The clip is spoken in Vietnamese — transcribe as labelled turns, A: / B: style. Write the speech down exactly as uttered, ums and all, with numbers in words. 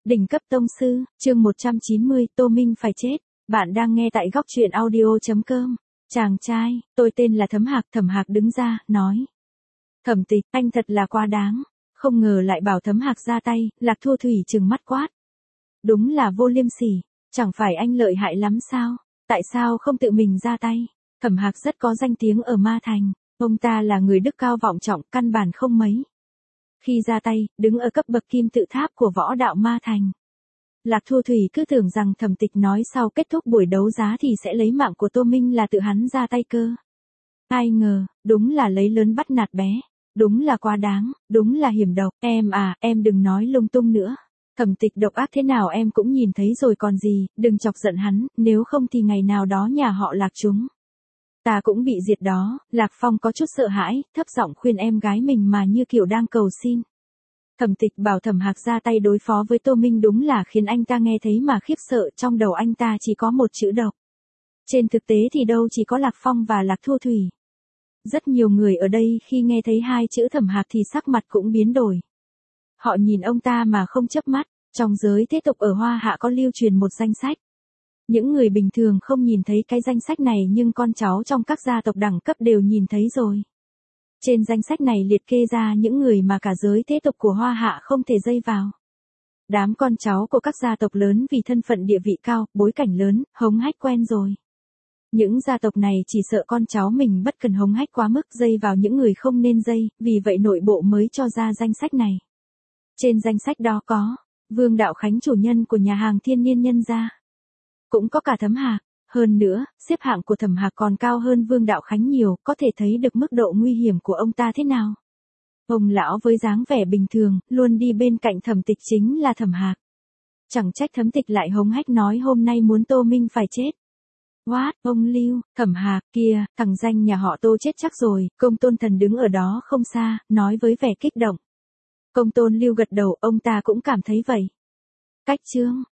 A: Đỉnh cấp tông sư, chương một trăm chín mươi, Tô Minh phải chết. Bạn đang nghe tại góc truyện audio chấm com. Chàng trai, tôi tên là Thấm Hạc. Thẩm Hạc đứng ra, nói. Thẩm Tịch, anh thật là quá đáng. Không ngờ lại bảo Thấm Hạc ra tay. Lạc Thu Thủy trừng mắt quát. Đúng là vô liêm sỉ. Chẳng phải anh lợi hại lắm sao? Tại sao không tự mình ra tay? Thẩm Hạc rất có danh tiếng ở Ma Thành. Ông ta là người đức cao vọng trọng, căn bản không mấy. Khi ra tay, đứng ở cấp bậc kim tự tháp của võ đạo Ma Thành. Lạc Thu Thủy cứ tưởng rằng Thẩm Tịch nói sau kết thúc buổi đấu giá thì sẽ lấy mạng của Tô Minh là tự hắn ra tay cơ. Ai ngờ, đúng là lấy lớn bắt nạt bé. Đúng là quá đáng, đúng là hiểm độc. Em à, em đừng nói lung tung nữa. Thẩm Tịch độc ác thế nào em cũng nhìn thấy rồi còn gì, đừng chọc giận hắn, nếu không thì ngày nào đó nhà họ Lạc chúng ta cũng bị diệt đó. Lạc Phong có chút sợ hãi, thấp giọng khuyên em gái mình mà như kiểu đang cầu xin. Thẩm Tịch bảo Thẩm Hạc ra tay đối phó với Tô Minh đúng là khiến anh ta nghe thấy mà khiếp sợ, trong đầu anh ta chỉ có một chữ độc. Trên thực tế thì đâu chỉ có Lạc Phong và Lạc Thu Thủy. Rất nhiều người ở đây khi nghe thấy hai chữ Thẩm Hạc thì sắc mặt cũng biến đổi. Họ nhìn ông ta mà không chớp mắt. Trong giới thế tục ở Hoa Hạ có lưu truyền một danh sách. Những người bình thường không nhìn thấy cái danh sách này nhưng con cháu trong các gia tộc đẳng cấp đều nhìn thấy rồi. Trên danh sách này liệt kê ra những người mà cả giới thế tục của Hoa Hạ không thể dây vào. Đám con cháu của các gia tộc lớn vì thân phận địa vị cao, bối cảnh lớn, hống hách quen rồi. Những gia tộc này chỉ sợ con cháu mình bất cần hống hách quá mức dây vào những người không nên dây, vì vậy nội bộ mới cho ra danh sách này. Trên danh sách đó có Vương Đạo Khánh, chủ nhân của nhà hàng Thiên Niên Nhân Gia. Cũng có cả Thấm Hạc. Hơn nữa, xếp hạng của Thẩm Hạc còn cao hơn Vương Đạo Khánh nhiều, có thể thấy được mức độ nguy hiểm của ông ta thế nào. Ông lão với dáng vẻ bình thường, luôn đi bên cạnh Thẩm Tịch chính là Thẩm Hạc. Chẳng trách Thẩm Tịch lại hống hách nói hôm nay muốn Tô Minh phải chết. What, ông Lưu, Thẩm Hạc, kia, thằng danh nhà họ Tô chết chắc rồi. Công Tôn Thần đứng ở đó không xa, nói với vẻ kích động. Công Tôn Lưu gật đầu, ông ta cũng cảm thấy vậy. Cách chương